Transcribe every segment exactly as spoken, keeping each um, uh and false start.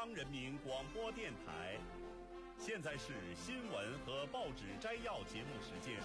央人民广播电台。现在是新闻和报纸摘要节目时间。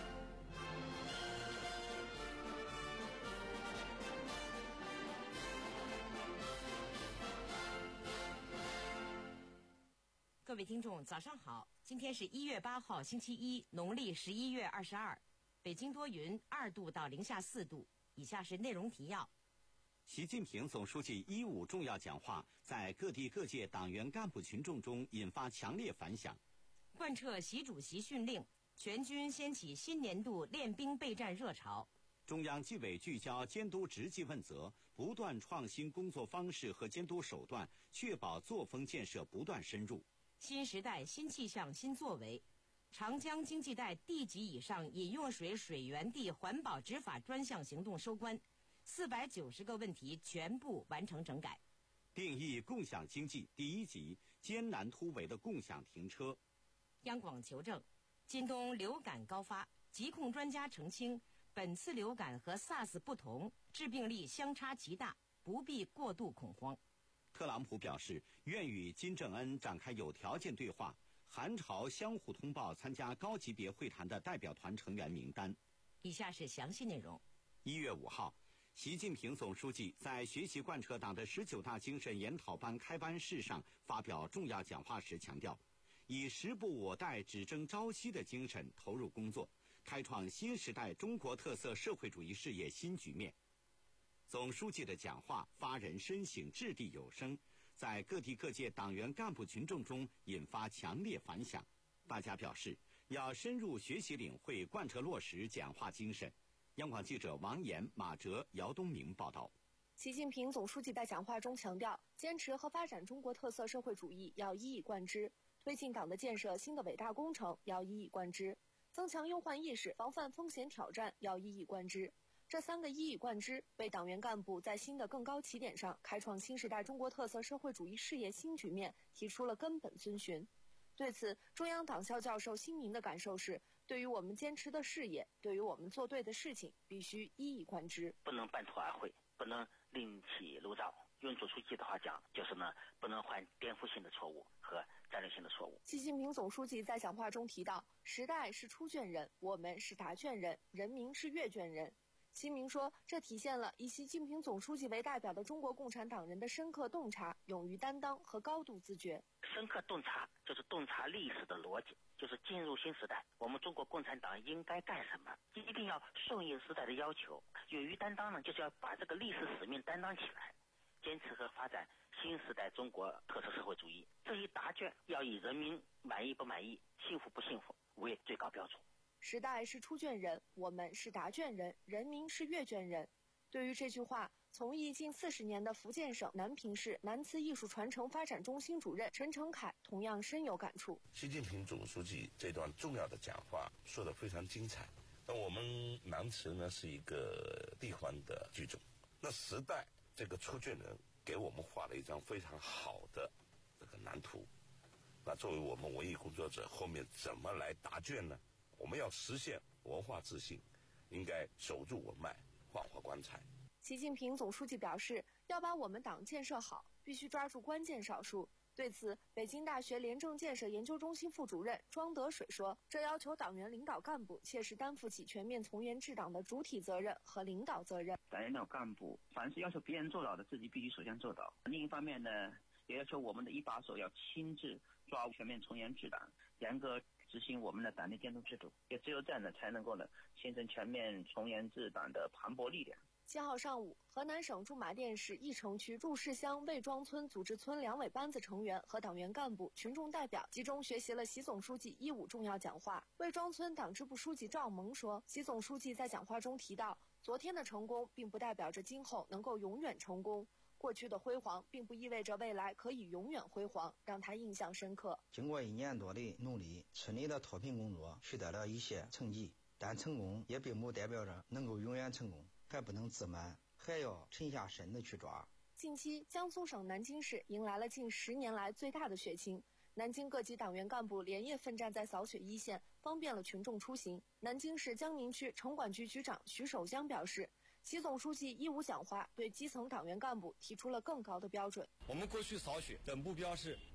各位听众，早上好！今天是一月八号，星期一，农历十一月二十二。北京多云，二度到零下四度。以下是内容提要。 习近平总书记一五重要讲话在各地各界党员干部群众中引发强烈反响。 贯彻习主席训令，全军掀起新年度练兵备战热潮。 中央纪委聚焦监督执纪问责，不断创新工作方式和监督手段，确保作风建设不断深入。 新时代新气象新作为，长江经济带地级以上饮用水水源地环保执法专项行动收官，四百九十个问题全部完成整改。 定义共享经济第一集，艰难突围的共享停车。 央广求证，今冬流感高发，疾控专家澄清，本次流感和 SARS 不同，致病力相差极大，不必过度恐慌。 特朗普表示愿与金正恩展开有条件对话，韩朝相互通报参加高级别会谈的代表团成员名单。 以下是详细内容。 一月五号，习近平总书记在学习贯彻党的十九大精神研讨班开班式上发表重要讲话时强调，以时不我待只争朝夕的精神投入工作，开创新时代中国特色社会主义事业新局面。总书记的讲话发人深省，掷地有声，在各地各界党员干部群众中引发强烈反响。大家表示要深入学习领会，贯彻落实讲话精神。央广记者王岩、马哲、姚东明报道。 习近平总书记在讲话中强调，坚持和发展中国特色社会主义要一以贯之，推进党的建设新的伟大工程要一以贯之，增强忧患意识，防范风险挑战要一以贯之。这三个一以贯之，为党员干部在新的更高起点上开创新时代中国特色社会主义事业新局面提出了根本遵循。对此，中央党校教授辛明的感受是，对于我们坚持的事业，对于我们做对的事情，必须一以贯之， 不能半途而废，不能另起炉灶。用总书记的话讲，就是呢，不能犯颠覆性的错误和战略性的错误。 习近平总书记在讲话中提到，时代是出卷人，我们是答卷人，人民是阅卷人。习明说，这体现了以习近平总书记为代表的中国共产党人的深刻洞察、勇于担当和高度自觉。 深刻洞察就是洞察历史的逻辑，就是进入新时代，我们中国共产党应该干什么，一定要顺应时代的要求。勇于担当呢，就是要把这个历史使命担当起来，坚持和发展新时代中国特色社会主义。这一答卷要以人民满意不满意、幸福不幸福为最高标准。 时代是出卷人，我们是答卷人，人民是阅卷人。对于这句话，从艺近四十年的福建省南平市南瓷艺术传承发展中心主任陈成凯同样深有感触。 习近平总书记这段重要的讲话说得非常精彩。那我们南瓷呢是一个地方的剧种，那时代这个出卷人给我们画了一张非常好的这个蓝图。那作为我们文艺工作者，后面怎么来答卷呢？我们要实现文化自信，应该守住文脉，焕活光彩。 习近平总书记表示，要把我们党建设好，必须抓住关键少数。对此，北京大学廉政建设研究中心副主任庄德水说，这要求党员领导干部切实担负起全面从严治党的主体责任和领导责任。 党员领导干部凡是要求别人做到的，自己必须首先做到。另一方面呢，也要求我们的一把手要亲自抓全面从严治党，严格执行我们的党内监督制度，也只有这样的才能够呢形成全面从严治党的磅礴力量。 七号上午，河南省驻马店市义城区祝市乡魏庄村组织村两委班子成员和党员干部、群众代表集中学习了习总书记一五重要讲话。魏庄村党支部书记赵萌说，习总书记在讲话中提到，昨天的成功并不代表着今后能够永远成功，过去的辉煌并不意味着未来可以永远辉煌，让他印象深刻。 经过一年多的努力，村里的脱贫工作取得了一些成绩，但成功也并不代表着能够永远成功，还不能自满，还要沉下身的去抓。 近期，江苏省南京市迎来了近十年来最大的雪情，南京各级党员干部连夜奋战在扫雪一线，方便了群众出行。南京市江宁区城管局局长徐守江表示，习总书记一五讲话对基层党员干部提出了更高的标准。 我们过去扫雪的目标是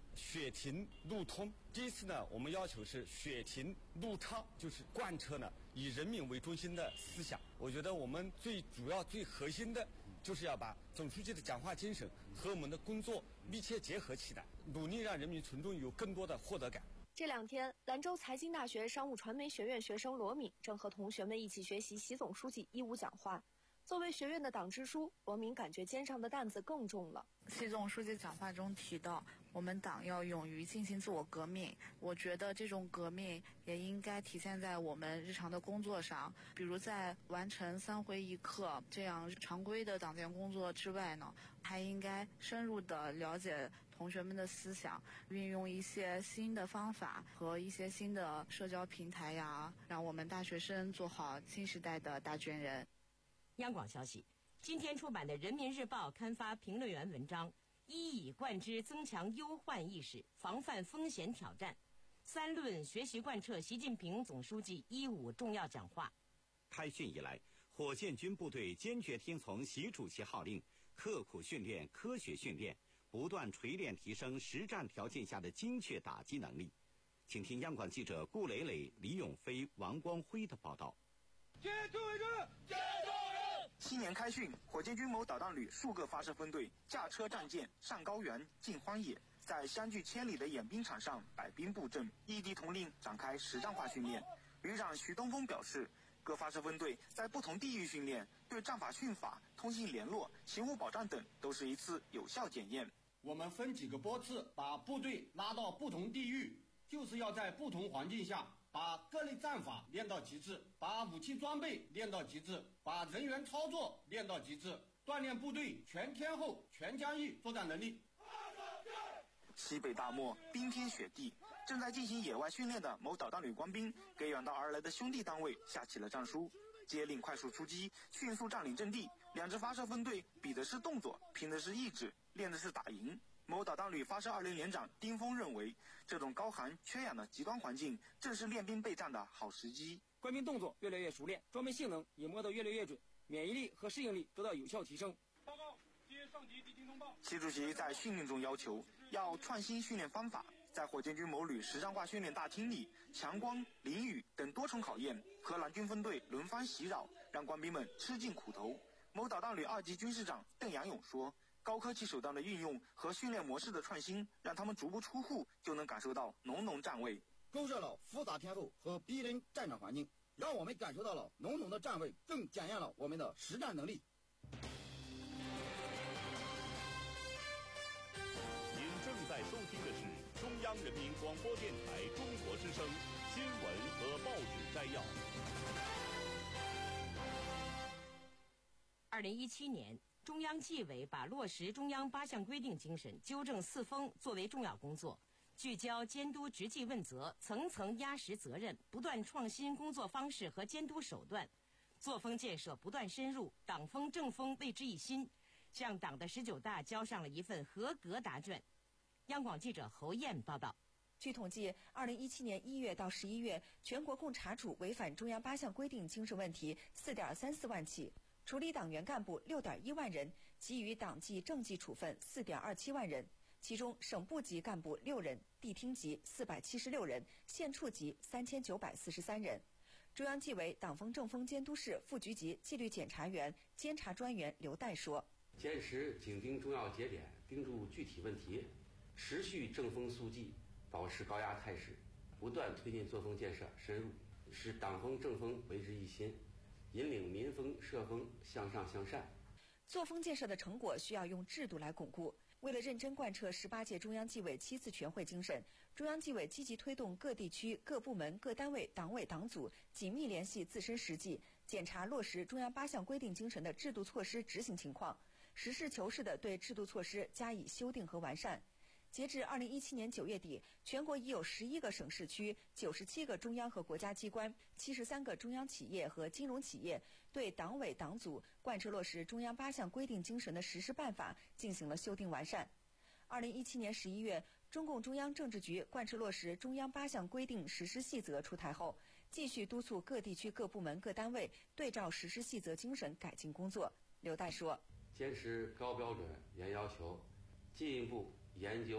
血停路通。这一次呢，我们要求是血停路畅，就是贯彻呢以人民为中心的思想。我觉得我们最主要、最核心的，就是要把总书记的讲话精神和我们的工作密切结合起来，努力让人民群众有更多的获得感。 这两天，兰州财经大学商务传媒学院学生罗敏正和同学们一起学习习总书记一五讲话。作为学院的党支书，罗敏感觉肩上的担子更重了。 习总书记讲话中提到，我们党要勇于进行自我革命。我觉得这种革命也应该体现在我们日常的工作上，比如在完成三会一课这样常规的党建工作之外呢，还应该深入地了解同学们的思想，运用一些新的方法和一些新的社交平台呀，让我们大学生做好新时代的大军人。 央广消息，今天出版的《人民日报》刊发评论员文章，一以贯之增强忧患意识，防范风险挑战。三论学习贯彻习近平总书记一五重要讲话。 开训以来，火箭军部队坚决听从习主席号令，刻苦训练、科学训练，不断锤炼提升实战条件下的精确打击能力。请听央广记者顾磊磊、李永飞、王光辉的报道。 接住为止，接住！ 新年开训，火箭军某导弹旅数个发射分队驾车战舰上高原、进荒野，在相距千里的演兵场上摆兵布阵，异地统领展开实战化训练。旅长徐东风表示，各发射分队在不同地域训练，对战法训法、通信联络、勤务保障等都是一次有效检验。 我们分几个波次把部队拉到不同地域，就是要在不同环境下把各类战法练到极致，把武器装备练到极致，把人员操作练到极致，锻炼部队全天候、全疆域作战能力。 西北大漠冰天雪地，正在进行野外训练的某导弹旅官兵给远道而来的兄弟单位下起了战书，接令快速出击，迅速占领阵地。两支发射分队比的是动作，拼的是意志，练的是打赢。某导弹旅发射二连连长丁峰认为，这种高寒缺氧的极端环境正是练兵备战的好时机。 官兵动作越来越熟练，装备性能也摸得越来越准，免疫力和适应力得到有效提升。 报告，接上级敌情通报。 习主席在训练中要求要创新训练方法，在火箭军某旅实战化训练大厅里，强光、淋雨等多重考验和蓝军分队轮番袭扰，让官兵们吃尽苦头。某导弹旅二级军事长邓阳勇说，高科技手段的运用和训练模式的创新，让他们足不出户就能感受到浓浓战味。 勾勒了复杂天候和逼人战场环境，让我们感受到了浓浓的战味，更检验了我们的实战能力。 您正在收听的是中央人民广播电台中国之声新闻和报纸摘要。 二零一七年，中央纪委把落实中央八项规定精神、纠正四风作为重要工作，聚焦监督直系问责，层层压实责任，不断创新工作方式和监督手段，作风建设不断深入，党风政风为之一新，向党的十九大交上了一份合格答卷。央广记者侯艳报道。 据统计，二零一七年一月到十一月，全国共查处违反中央八项规定精神问题四点三四万起，处理党员干部六点一万人，给予党纪政纪处分四点二七万人，其中省部级干部六人，地厅级四百七十六人，县处级三千九百四十三人。中央纪委党风政风监督室副局级纪律检查员、监察专员刘代说： 坚持紧盯重要节点，盯住具体问题，持续正风肃纪，保持高压态势，不断推进作风建设深入，使党风政风为之一新，引领民风社风向上向善。 作风建设的成果需要用制度来巩固。为了认真贯彻十八届中央纪委七次全会精神，中央纪委积极推动各地区、各部门、各单位党委党组紧密联系自身实际，检查落实中央八项规定精神的制度措施执行情况，实事求是地对制度措施加以修订和完善。截至二零一七年九月底，全国已有十一个省市区、九十七个中央和国家机关、七十三个中央企业和金融企业对党委党组贯彻落实中央八项规定精神的实施办法进行了修订完善。二零一七年十一月，中共中央政治局贯彻落实中央八项规定实施细则出台后，继续督促各地区各部门各单位对照实施细则精神改进工作。刘代说： 坚持高标准、严要求，进一步研究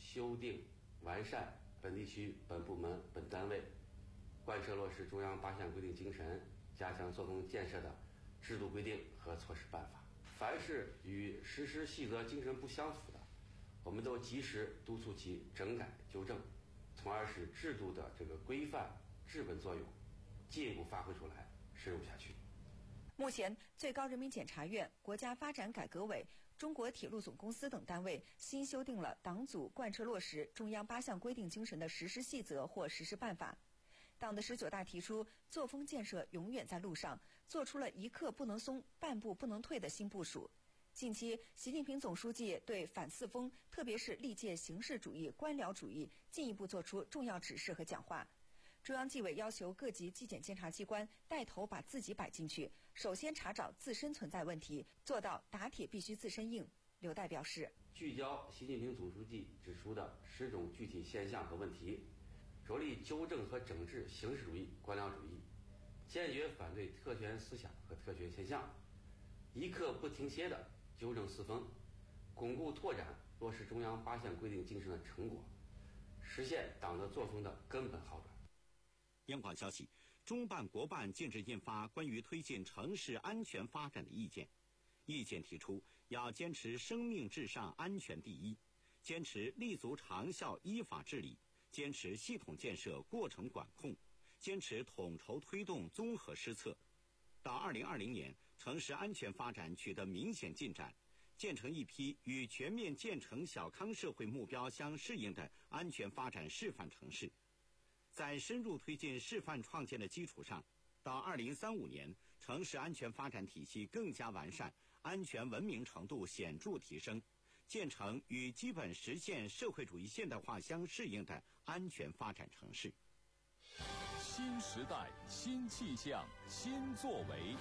修订、完善本地区、本部门、本单位贯彻落实中央八项规定精神，加强作风建设的制度规定和措施办法。凡是与实施细则精神不相符的，我们都及时督促其整改纠正，从而使制度的这个规范治本作用进一步发挥出来，深入下去。 目前，最高人民检察院、国家发展改革委、中国铁路总公司等单位新修订了党组贯彻落实中央八项规定精神的实施细则或实施办法。党的十九大提出作风建设永远在路上，做出了一刻不能松、半步不能退的新部署。近期，习近平总书记对反四风，特别是历届形式主义、官僚主义，进一步作出重要指示和讲话。中央纪委要求各级纪检监察机关带头把自己摆进去，首先查找自身存在问题，做到打铁必须自身硬。刘代表示， 聚焦习近平总书记指出的十种具体现象和问题，着力纠正和整治形式主义、官僚主义，坚决反对特权思想和特权现象，一刻不停歇地纠正四风，巩固拓展落实中央八项规定精神的成果，实现党的作风的根本好转。 央广消息，中办国办近日印发关于推进城市安全发展的意见。意见提出，要坚持生命至上、安全第一，坚持立足长效依法治理，坚持系统建设过程管控，坚持统筹推动综合施策。到二零二零年，城市安全发展取得明显进展，建成一批与全面建成小康社会目标相适应的安全发展示范城市。在深入推进示范创建的基础上，到二零三五年，城市安全发展体系更加完善，安全文明程度显著提升，建成与基本实现社会主义现代化相适应的安全发展城市。 新时代、新气象、新作为。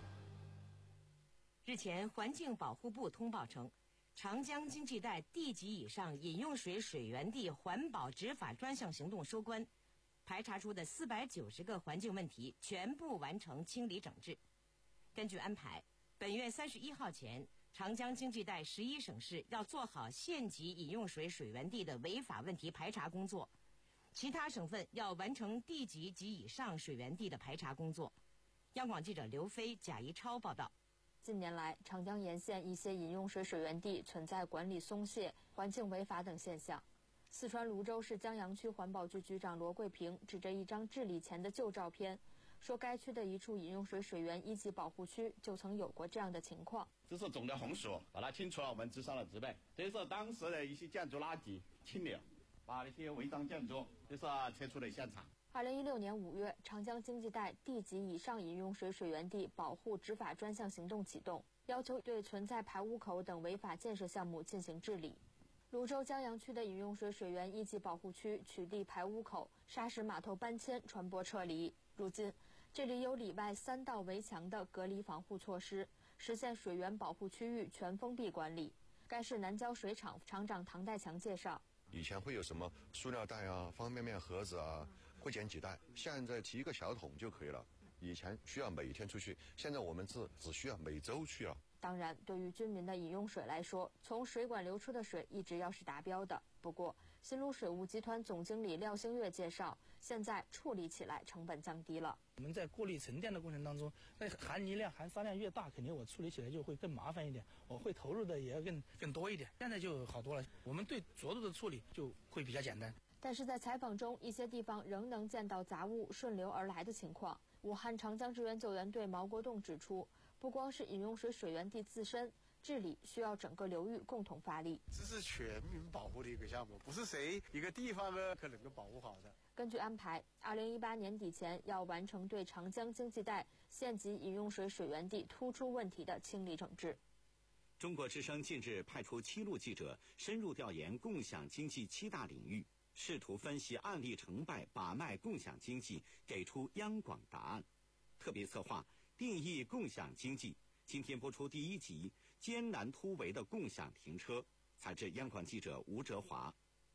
日前，环境保护部通报称，长江经济带地级以上饮用水水源地环保执法专项行动收官，排查出的四百九十个环境问题全部完成清理整治。根据安排，本月三十一号前，长江经济带十一省市要做好县级饮用水水源地的违法问题排查工作，其他省份要完成地级及以上水源地的排查工作。央广记者刘飞、贾一超报道。 近年来，长江沿线一些饮用水水源地存在管理松懈、环境违法等现象。四川泸州市江阳区环保局局长罗桂平指着一张治理前的旧照片，说该区的一处饮用水水源一级保护区就曾有过这样的情况。 这是种的红薯，把它清除了我们植上了植被，这是当时的一些建筑垃圾清理了，把那些违章建筑就是撤出了现场。 二零一六年五月，长江经济带地级以上饮用水水源地保护执法专项行动启动，要求对存在排污口等违法建设项目进行治理。泸州江阳区的饮用水水源一级保护区取缔排污口、砂石码头搬迁、船舶撤离。如今，这里有里外三道围墙的隔离防护措施，实现水源保护区域全封闭管理。该市南郊水厂厂长唐代强介绍， 以前会有什么塑料袋啊、方便面盒子啊，会捡几袋，现在提一个小桶就可以了。以前需要每天出去，现在我们是只需要每周去了。 当然，对于居民的饮用水来说，从水管流出的水一直要是达标的。不过，新泸水务集团总经理廖星月介绍，现在处理起来成本降低了。 我们在过滤沉淀的过程当中，那含泥量、含沙量越大，肯定我处理起来就会更麻烦一点，我会投入的也要更更多一点。现在就好多了，我们对浊度的处理就会比较简单。 但是在采访中，一些地方仍能见到杂物顺流而来的情况。武汉长江支援救援队毛国栋指出，不光是饮用水水源地自身，治理需要整个流域共同发力。 这是全民保护的一个项目，不是谁一个地方呢可能够保护好的。 根据安排，二零一八年底前要完成对长江经济带县级饮用水水源地突出问题的清理整治。 中国之声近日派出七路记者深入调研共享经济七大领域，试图分析案例成败，把脉共享经济，给出央广答案。特别策划定义共享经济，今天播出第一集艰难突围的共享停车，采自央广记者吴哲华。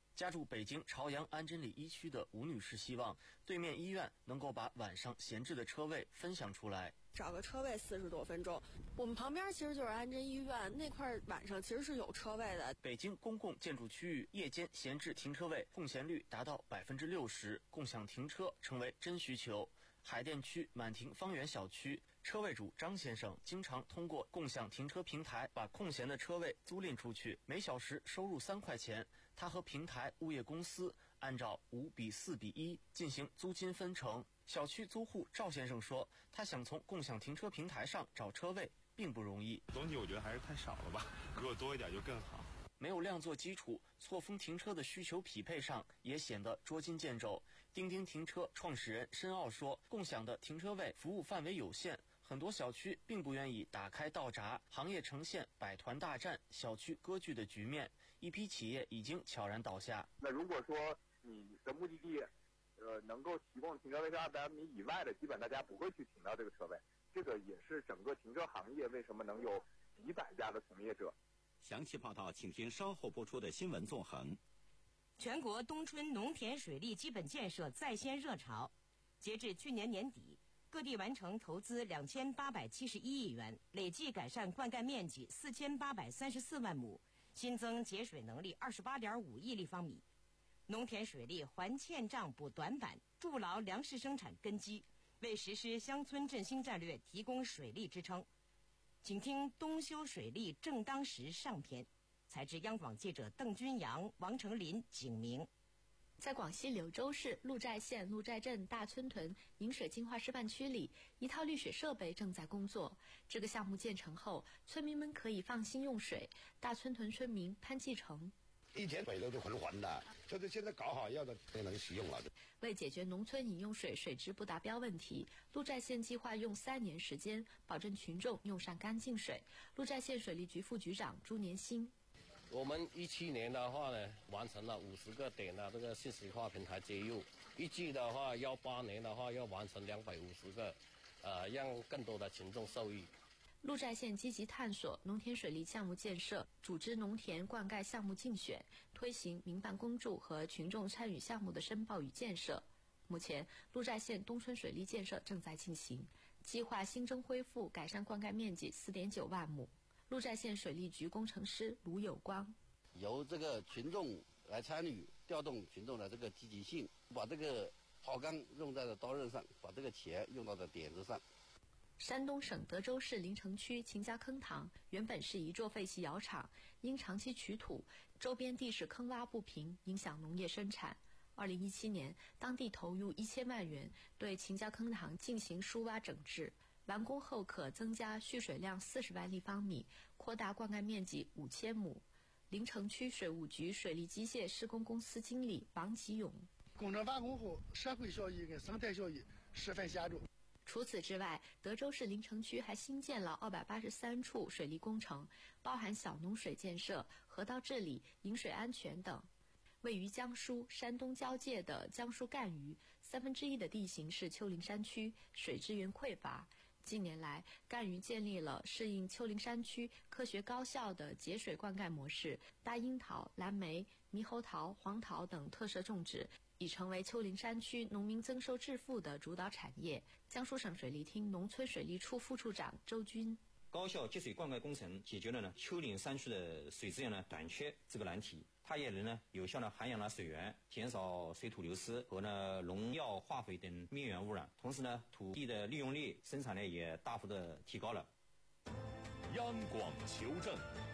家住北京朝阳安贞里一区的吴女士希望对面医院能够把晚上闲置的车位分享出来， 找个车位四十多分钟。我们旁边其实就是安贞医院，那块晚上其实是有车位的。 北京公共建筑区域夜间闲置停车位空闲率达到百分之六十，共享停车成为真需求。海淀区满庭方圆小区车位主张先生经常通过共享停车平台把空闲的车位租赁出去，每小时收入三块钱。他和平台物业公司按照五比四比一进行租金分成。小区租户赵先生说，他想从共享停车平台上找车位并不容易， 东西我觉得还是太少了吧，如果多一点就更好。 没有量作基础，错峰停车的需求匹配上也显得捉襟见肘。钉钉停车创始人申奥说，共享的停车位服务范围有限，很多小区并不愿意打开道闸，行业呈现百团大战、小区割据的局面，一批企业已经悄然倒下。 那如果说你的目的地，呃，能够提供停车位是二百米以外的，基本大家不会去停到这个车位，这个也是整个停车行业为什么能有几百家的从业者。 详细报道，请听稍后播出的新闻纵横。 全国冬春农田水利基本建设再掀热潮，截至去年年底，各地完成投资两千八百七十一亿元，累计改善灌溉面积四千八百三十四万亩，新增节水能力二十八点五亿立方米。农田水利还欠账补短板，筑牢粮食生产根基，为实施乡村振兴战略提供水利支撑。请听冬修水利正当时上篇，采自央广记者邓君阳、王成林、景明。 在广西柳州市鹿寨县鹿寨镇大村屯饮水净化示范区里，一套滤水设备正在工作。这个项目建成后，村民们可以放心用水。大村屯村民潘继成。 以前水都是浑浑的，就是现在搞好以后的都能使用了。 为解决农村饮用水水质不达标问题，鹿寨县计划用三年时间保证群众用上干净水。鹿寨县水利局副局长朱年新。 我们一七年的话呢，完成了五十个点的这个信息化平台接入，预计的话，幺八年的话要完成两百五十个，呃，让更多的群众受益。 鹿寨县积极探索农田水利项目建设，组织农田灌溉项目竞选，推行民办公助和群众参与项目的申报与建设。目前，鹿寨县冬春水利建设正在进行，计划新增恢复改善灌溉面积四点九万亩。鹿寨县水利局工程师卢有光， 由这个群众来参与，调动群众的这个积极性，把这个炮杆用在了刀刃上，把这个钱用到了点子上。 山东省德州市临城区秦家坑塘原本是一座废弃窑厂，因长期取土，周边地势坑洼不平，影响农业生产。二零一七年，当地投入一千万元对秦家坑塘进行疏挖整治，完工后可增加蓄水量四十万立方米，扩大灌溉面积五千亩。临城区水务局水利机械施工公司经理王吉勇， 工程完工后，社会效益跟生态效益十分显著。 除此之外，德州市临城区还新建了二百八十三处水利工程，包含小农水建设、河道治理、饮水安全等。位于江苏、山东交界的江苏赣榆，三分之一的地形是丘陵山区，水资源匮乏。近年来，赣榆建立了适应丘陵山区科学高效的节水灌溉模式，大樱桃、蓝莓、猕猴桃、黄桃等特色种植已成为丘陵山区农民增收致富的主导产业。江苏省水利厅农村水利处副处长周军， 高效节水灌溉工程解决了呢丘陵山区的水资源呢短缺这个难题，它也能呢有效的涵养了水源，减少水土流失和呢农药化肥等灭源污染，同时呢土地的利用率、生产力也大幅的提高了。 央广求证。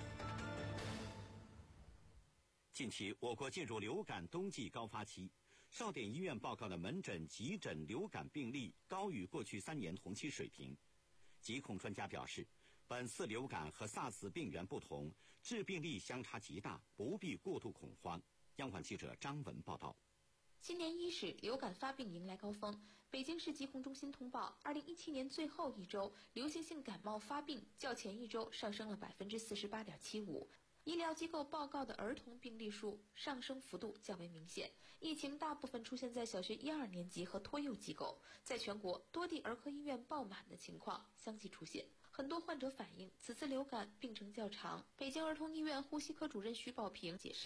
近期我国进入流感冬季高发期，少点医院报告的门诊急诊流感病例高于过去三年同期水平。疾控专家表示，本次流感和 SARS 病原不同，致病力相差极大，不必过度恐慌。央广记者张文报道。 新年伊始，流感发病迎来高峰。北京市疾控中心通报，二零一七年最后一周，流行性感冒发病较前一周上升了百分之四十八点七五。医疗机构报告的儿童病例数上升幅度较为明显，疫情大部分出现在小学一二年级和托幼机构，在全国多地儿科医院爆满的情况相继出现。很多患者反映，此次流感病程较长。北京儿童医院呼吸科主任徐宝平解释，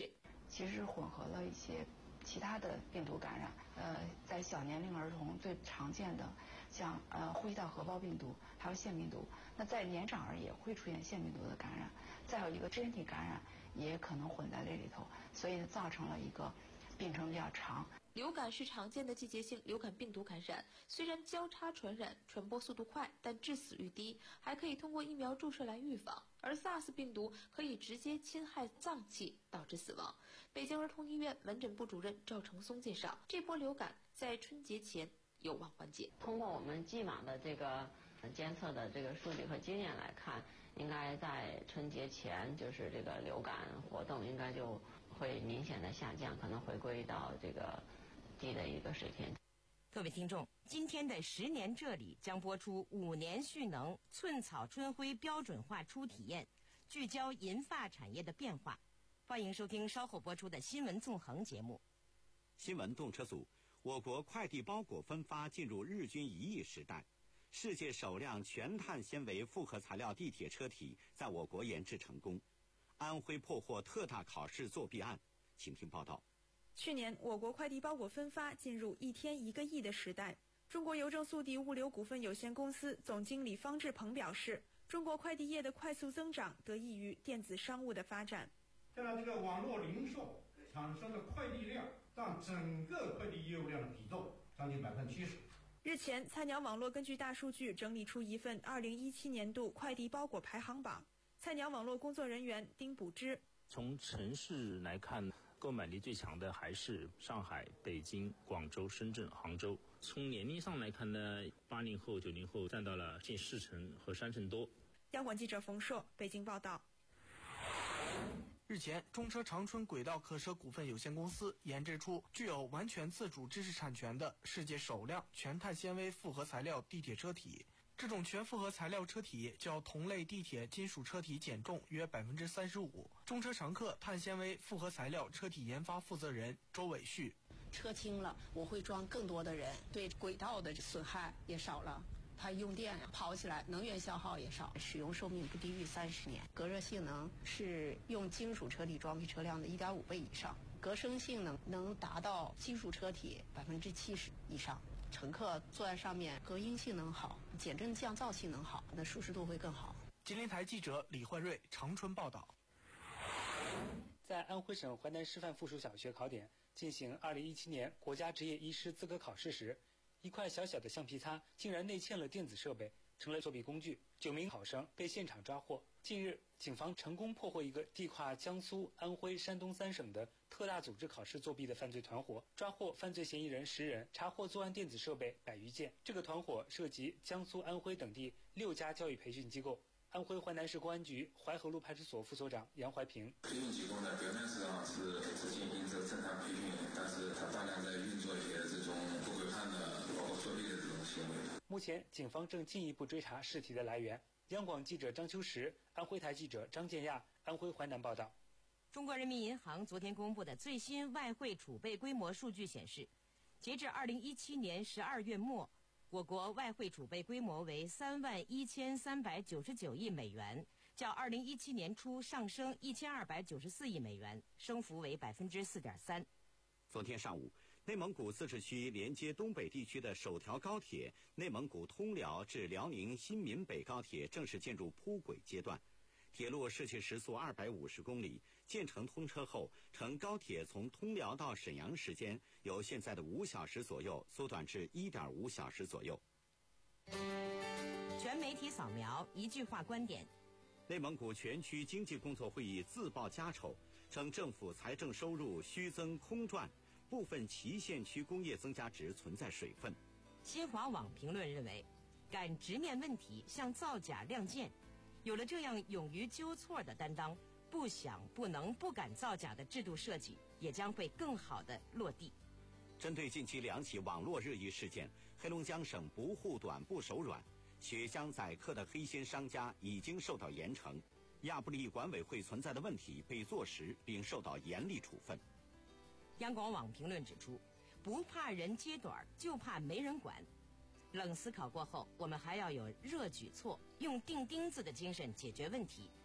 其实是混合了一些其他的病毒感染。呃，在小年龄儿童最常见的像呃呼吸道合胞病毒，还有腺病毒。那在年长儿也会出现腺病毒的感染，再有一个支原体感染也可能混在这里头，所以呢造成了一个病程比较长。 流感是常见的季节性流感病毒感染，虽然交叉传染，传播速度快，但致死率低，还可以通过疫苗注射来预防。而 SARS 病毒可以直接侵害脏器，导致死亡。北京儿童医院门诊部主任赵成松介绍，这波流感在春节前有望缓解。 通过我们既往的这个监测的这个数据和经验来看，应该在春节前，就是这个流感活动应该就会明显的下降，可能回归到这个低的一个水平。 各位听众，今天的十年这里将播出五年蓄能寸草春晖标准化初体验，聚焦银发产业的变化。欢迎收听稍后播出的新闻纵横节目。 新闻动车组，我国快递包裹分发进入日均一亿时代。世界首辆全碳纤维复合材料地铁车体在我国研制成功。安徽破获特大考试作弊案，请听报道。 去年，我国快递包裹分发进入一天一个亿的时代。中国邮政速递物流股份有限公司总经理方志鹏表示，中国快递业的快速增长得益于电子商务的发展。 现在这个网络零售产生的快递量占整个快递业务量的比重将近百分之七十。 日前，菜鸟网络根据大数据整理出一份二零一七年度快递包裹排行榜。菜鸟网络工作人员丁补之， 从城市来看，购买力最强的还是上海、北京、广州、深圳、杭州。从年龄上来看呢，八零后、九零后占到了近四成和三成多。 央广记者冯硕北京报道。 日前，中车长春轨道客车股份有限公司研制出具有完全自主知识产权的世界首辆全碳纤维复合材料地铁车体。这种全复合材料车体较同类地铁金属车体减重约百分之三十五。中车常客碳纤维复合材料车体研发负责人周伟旭： 车轻了，我会装更多的人，对轨道的损害也少了。它用电跑起来能源消耗也少，使用寿命不低于三十年。隔热性能是用金属车体装配车辆的一点五倍以上，隔声性能能达到金属车体百分之七十以上。乘客坐在上面，隔音性能好，减震降噪性能好，那舒适度会更好。 吉林台记者李焕瑞长春报道。 在安徽省淮南师范附属小学考点进行二零一七年国家职业医师资格考试时，一块小小的橡皮擦竟然内嵌了电子设备，成了作弊工具。九名考生被现场抓获。近日，警方成功破获一个地跨江苏、安徽、山东三省的特大组织考试作弊的犯罪团伙，抓获犯罪嫌疑人十人，查获作案电子设备百余件。这个团伙涉及江苏、安徽等地六家教育培训机构。安徽淮南市公安局淮河路派出所副所长杨怀平： 培训机构呢，表面上是只进行这正常培训，但是它大量在运作一些这种不规范的、包括作弊的这种行为。 目前，警方正进一步追查试题的来源。央广记者张秋实，安徽台记者张建亚，安徽淮南报道。 中国人民银行昨天公布的最新外汇储备规模数据显示，截至二零一七年十二月末，我国外汇储备规模为三万一千三百九十九亿美元，较二零一七年初上升一千二百九十四亿美元，升幅为百分之四点三。 昨天上午，内蒙古自治区连接东北地区的首条高铁内蒙古通辽至辽宁新民北高铁正式进入铺轨阶段。铁路设计时速二百五十公里，建成通车后，乘高铁从通辽到沈阳时间由现在的五小时左右缩短至一点五小时左右。 全媒体扫描，一句话观点。 内蒙古全区经济工作会议自报家丑，称政府财政收入虚增空转，部分祁县区工业增加值存在水分。 新华网评论认为，敢直面问题，向造假亮剑。有了这样勇于纠错的担当，不想、不能、不敢造假的制度设计也将会更好地落地。 针对近期两起网络热议事件，黑龙江省不护短不手软，血浆宰客的黑心商家已经受到严惩，亚布力管委会存在的问题被坐实并受到严厉处分。 央广网评论指出，不怕人揭短，就怕没人管。冷思考过后，我们还要有热举措，用钉钉子的精神解决问题。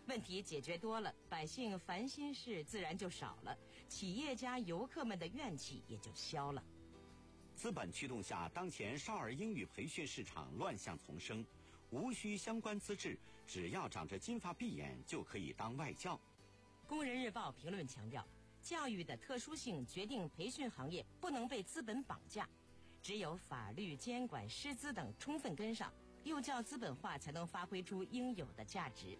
问题解决多了，百姓烦心事自然就少了，企业家、游客们的怨气也就消了。 资本驱动下，当前少儿英语培训市场乱象丛生，无需相关资质，只要长着金发碧眼就可以当外教。 工人日报评论强调，教育的特殊性决定培训行业不能被资本绑架，只有法律监管、师资等充分跟上，幼教资本化才能发挥出应有的价值。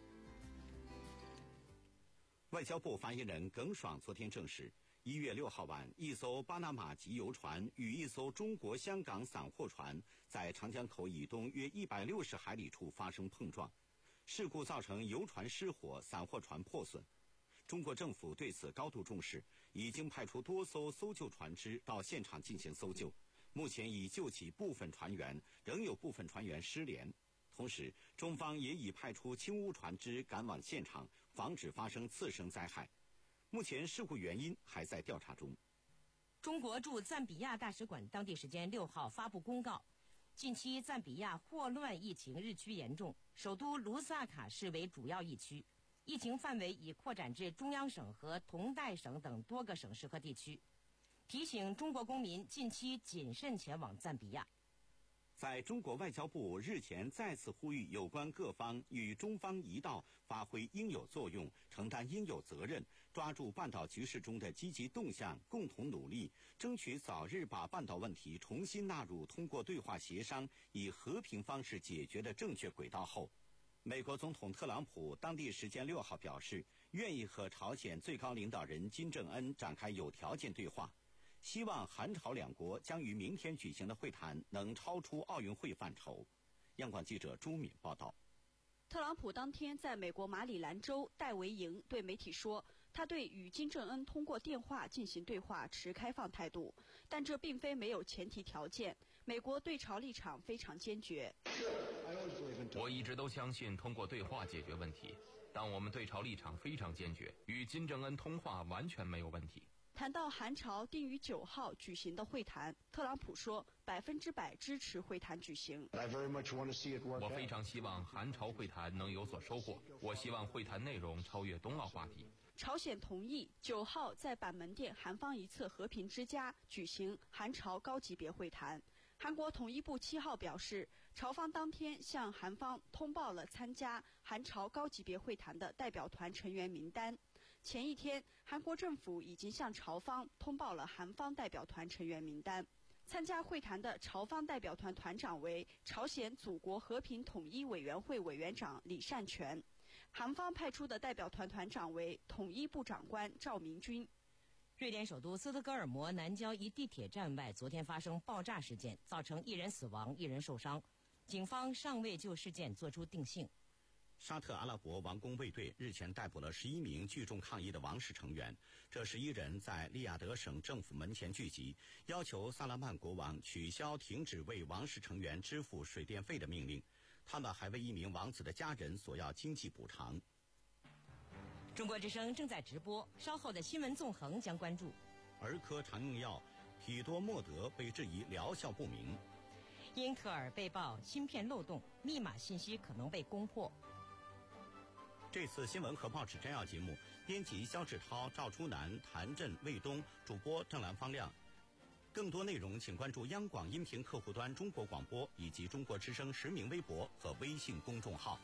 外交部发言人耿爽昨天证实，一月六号晚，一艘巴拿马籍游船与一艘中国香港散货船在长江口以东约一百六十海里处发生碰撞，事故造成游船失火，散货船破损。中国政府对此高度重视，已经派出多艘搜救船只到现场进行搜救，目前已救起部分船员，仍有部分船员失联。同时，中方也已派出轻污船只赶往现场，防止发生次生灾害。目前事故原因还在调查中。 中国驻赞比亚大使馆当地时间六号发布公告，近期赞比亚霍乱疫情日趋严重，首都卢萨卡市为主要疫区，疫情范围已扩展至中央省和同代省等多个省市和地区，提醒中国公民近期谨慎前往赞比亚。 在中国外交部日前再次呼吁有关各方与中方一道，发挥应有作用，承担应有责任，抓住半岛局势中的积极动向，共同努力，争取早日把半岛问题重新纳入通过对话协商以和平方式解决的正确轨道后，美国总统特朗普当地时间六号表示，愿意和朝鲜最高领导人金正恩展开有条件对话，希望韩朝两国将于明天举行的会谈能超出奥运会范畴。央广记者朱敏报道。 特朗普当天在美国马里兰州戴维营对媒体说，他对与金正恩通过电话进行对话持开放态度，但这并非没有前提条件。美国对朝立场非常坚决。 我一直都相信通过对话解决问题，但我们对朝立场非常坚决，与金正恩通话完全没有问题。 谈到韩朝定于九号举行的会谈，特朗普说百分之百支持会谈举行。 我非常希望韩朝会谈能有所收获，我希望会谈内容超越冬奥话题。 朝鲜同意九号在板门店韩方一侧和平之家举行韩朝高级别会谈。韩国统一部七号表示，朝方当天向韩方通报了参加韩朝高级别会谈的代表团成员名单。前一天，韩国政府已经向朝方通报了韩方代表团成员名单。参加会谈的朝方代表团团长为朝鲜祖国和平统一委员会委员长李善权，韩方派出的代表团团长为统一部长官赵明军。 瑞典首都斯德哥尔摩南郊一地铁站外昨天发生爆炸事件，造成一人死亡，一人受伤。警方尚未就事件作出定性。 沙特阿拉伯王公卫队日前逮捕了十一名聚众抗议的王室成员，这十一人在利雅得省政府门前聚集，要求萨拉曼国王取消停止为王室成员支付水电费的命令。他们还为一名王子的家人索要经济补偿。 中国之声正在直播，稍后的新闻纵横将关注儿科常用药匹多莫德被质疑疗效不明， 英特尔被曝芯片漏洞，密码信息可能被攻破。 这次新闻和报纸摘要节目，编辑肖志涛、赵初南、谭震、魏东，主播郑兰方亮。更多内容请关注央广音频客户端中国广播以及中国之声实名微博和微信公众号。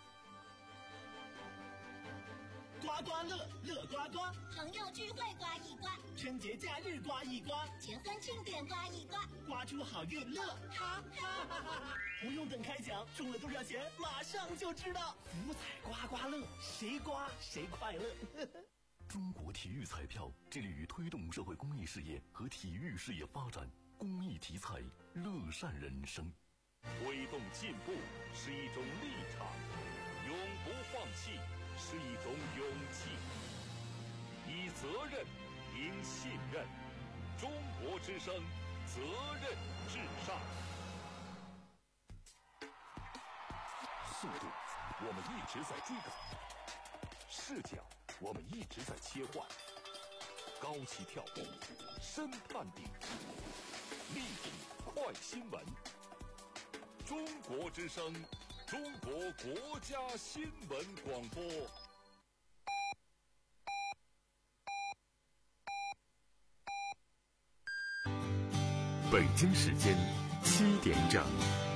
刮刮乐，乐刮刮， 朋友聚会刮一刮， 春节假日刮一刮， 结婚庆典刮一刮， 刮出好运乐，哈哈哈哈！不用等开奖，中了多少钱马上就知道。福彩刮刮乐，谁刮谁快乐。 中国体育彩票致力于推动社会公益事业和体育事业发展，公益题材，乐善人生。 推动进步是一种立场，永不放弃是一种勇气，以责任赢信任。中国之声，责任至上。速度，我们一直在追赶；视角，我们一直在切换。高起跳步，深判定，立体快新闻。中国之声，中国国家新闻广播， 北京时间七点整。